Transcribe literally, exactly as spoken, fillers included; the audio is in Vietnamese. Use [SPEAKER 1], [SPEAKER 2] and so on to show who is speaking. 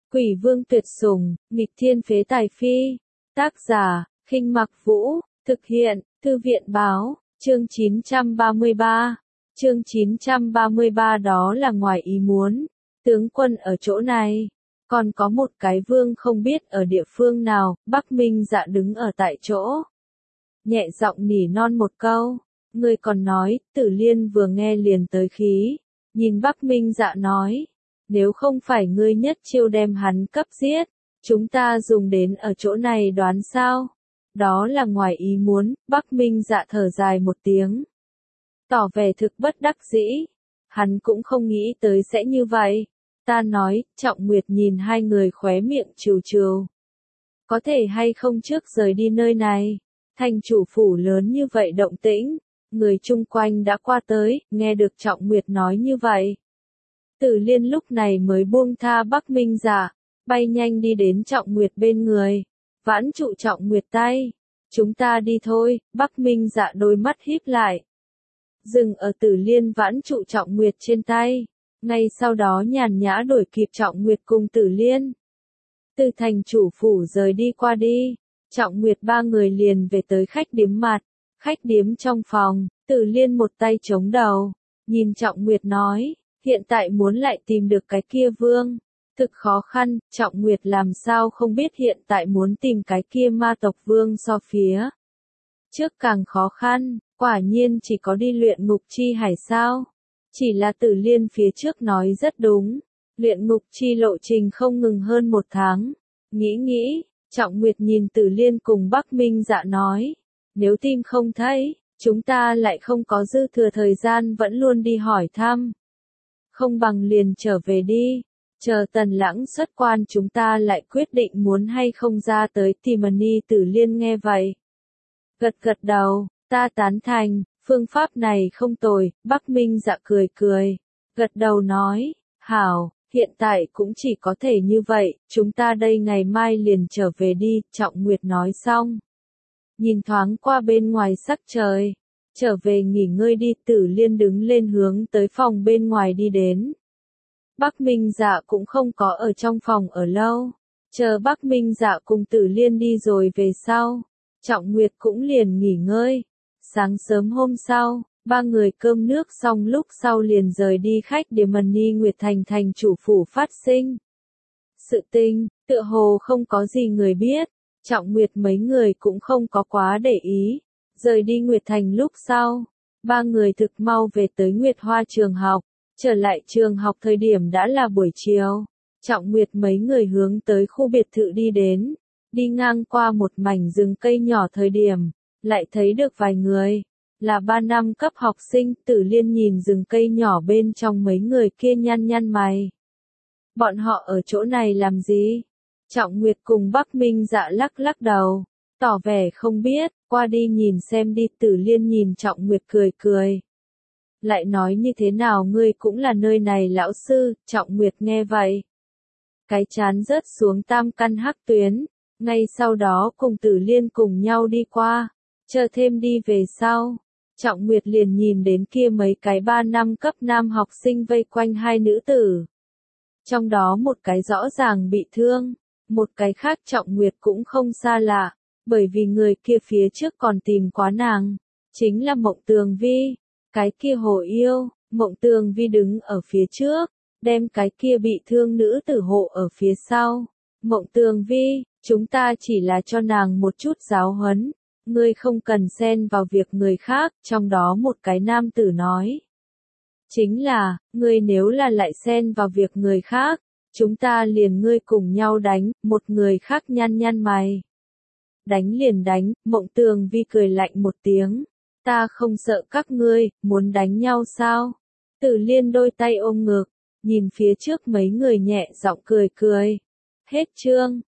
[SPEAKER 1] Quỷ vương tuyệt sủng, nghịch thiên phế tài phi. Tác giả, Khinh Mặc Vũ, thực hiện, Thư viện báo, chương chín trăm ba mươi ba. Chương chín trăm ba mươi ba đó là ngoài ý muốn. Tướng quân ở chỗ này. Còn có một cái vương không biết ở địa phương nào, Bắc Minh Dạ đứng ở tại chỗ. Nhẹ giọng nỉ non một câu. Ngươi còn nói, Tử Liên vừa nghe liền tới khí. Nhìn Bắc Minh Dạ nói. Nếu không phải ngươi nhất chiêu đem hắn cấp giết, chúng ta dùng đến ở chỗ này đoán sao? Đó là ngoài ý muốn, Bắc Minh Dạ thở dài một tiếng. Tỏ vẻ thực bất đắc dĩ. Hắn cũng không nghĩ tới sẽ như vậy. Ta nói, Trọng Nguyệt nhìn hai người khóe miệng trừ trừ. Có thể hay không trước rời đi nơi này? Thành chủ phủ lớn như vậy động tĩnh, người chung quanh đã qua tới, nghe được Trọng Nguyệt nói như vậy. Tử Liên lúc này mới buông tha Bắc Minh Dạ, bay nhanh đi đến Trọng Nguyệt bên người, vãn trụ Trọng Nguyệt tay. Chúng ta đi thôi, Bắc Minh Dạ đôi mắt híp lại. Dừng ở Tử Liên vãn trụ Trọng Nguyệt trên tay, ngay sau đó nhàn nhã đuổi kịp Trọng Nguyệt cùng Tử Liên. Từ thành chủ phủ rời đi qua đi, Trọng Nguyệt ba người liền về tới khách điếm mặt, khách điếm trong phòng, Tử Liên một tay chống đầu, nhìn Trọng Nguyệt nói. Hiện tại muốn lại tìm được cái kia vương, thực khó khăn, Trọng Nguyệt làm sao không biết hiện tại muốn tìm cái kia ma tộc vương so phía trước càng khó khăn, quả nhiên chỉ có đi luyện ngục chi hải sao. Chỉ là Tử Liên phía trước nói rất đúng, luyện ngục chi lộ trình không ngừng hơn một tháng. Nghĩ nghĩ, Trọng Nguyệt nhìn Tử Liên cùng Bắc Minh Dạ nói, nếu tìm không thấy, chúng ta lại không có dư thừa thời gian vẫn luôn đi hỏi thăm. Không bằng liền trở về đi, chờ Tần Lãng xuất quan chúng ta lại quyết định muốn hay không ra tới tìm Ni. Tử Liên nghe vậy. Gật gật đầu, ta tán thành, phương pháp này không tồi. Bắc Minh Dạ cười cười, gật đầu nói, hảo, hiện tại cũng chỉ có thể như vậy, chúng ta đây ngày mai liền trở về đi. Trọng Nguyệt nói xong, nhìn thoáng qua bên ngoài sắc trời. Trở về nghỉ ngơi đi. Tử Liên đứng lên hướng tới phòng bên ngoài đi đến. Bắc Minh Dạ cũng không có ở trong phòng ở lâu. Chờ Bắc Minh Dạ cùng Tử Liên đi rồi về sau. Trọng Nguyệt cũng liền nghỉ ngơi. Sáng sớm hôm sau, ba người cơm nước xong lúc sau liền rời đi khách điếm Ni Nguyệt Thành thành chủ phủ phát sinh. Sự tình, tựa hồ không có gì người biết. Trọng Nguyệt mấy người cũng không có quá để ý. Rời đi Nguyệt Thành lúc sau, ba người thực mau về tới Nguyệt Hoa trường học, trở lại trường học thời điểm đã là buổi chiều. Trọng Nguyệt mấy người hướng tới khu biệt thự đi đến, đi ngang qua một mảnh rừng cây nhỏ thời điểm, lại thấy được vài người, là ba năm cấp học sinh. Tử Liên nhìn rừng cây nhỏ bên trong mấy người kia nhăn nhăn mày. Bọn họ ở chỗ này làm gì? Trọng Nguyệt cùng Bắc Minh Dạ lắc lắc đầu, tỏ vẻ không biết, qua đi nhìn xem đi. Tử Liên nhìn Trọng Nguyệt cười cười. Lại nói như thế nào ngươi cũng là nơi này lão sư. Trọng Nguyệt nghe vậy, cái chán rớt xuống tam căn hắc tuyến, ngay sau đó cùng Tử Liên cùng nhau đi qua, chờ thêm đi về sau. Trọng Nguyệt liền nhìn đến kia mấy cái ba năm cấp nam học sinh vây quanh hai nữ tử. Trong đó một cái rõ ràng bị thương, một cái khác Trọng Nguyệt cũng không xa lạ. Bởi vì người kia phía trước còn tìm quá nàng, chính là Mộng Tường Vi, cái kia hồ yêu. Mộng Tường Vi đứng ở phía trước, đem cái kia bị thương nữ tử hộ ở phía sau. Mộng Tường Vi, chúng ta chỉ là cho nàng một chút giáo huấn, ngươi không cần xen vào việc người khác. Trong đó một cái nam tử nói, chính là, ngươi nếu là lại xen vào việc người khác, chúng ta liền ngươi cùng nhau đánh. Một người khác nhăn nhăn mày. Đánh liền đánh. Mộng Tường Vi cười lạnh một tiếng, ta không sợ các ngươi, muốn đánh nhau sao? Tử Liên đôi tay ôm ngực, nhìn phía trước mấy người nhẹ giọng cười cười. Hết chương.